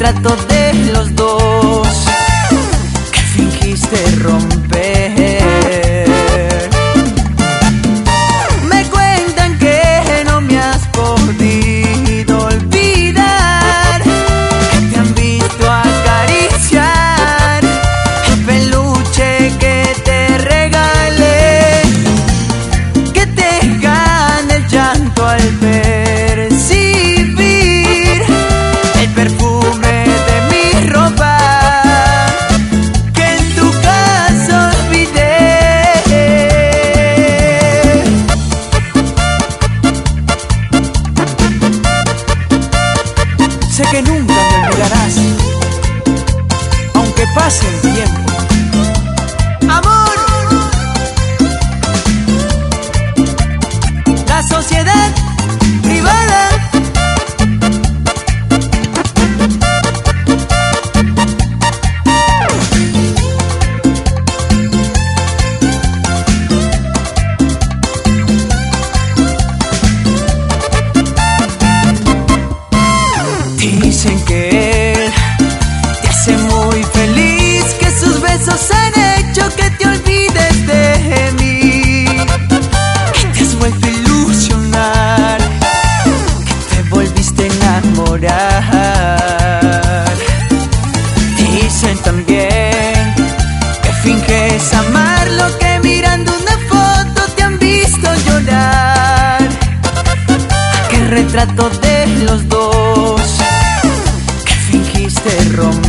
retrato de los dos que fingiste romper. Me cuentan que no me has podido olvidar, que te han visto acariciar el peluche que te regalé, que te gana el llanto al percibir el perfume de mi ropa que en tu casa olvidé. Sé que nunca me olvidarás, aunque pase el tiempo. Amor, la sociedad privada dicen que él te hace muy feliz, que sus besos han hecho que te olvides de mí, que te has vuelto a ilusionar, que te volviste a enamorar. Dicen también que finges amarlo, que mirando una foto te han visto llorar. Aquel retrato de los dos que fingiste romper.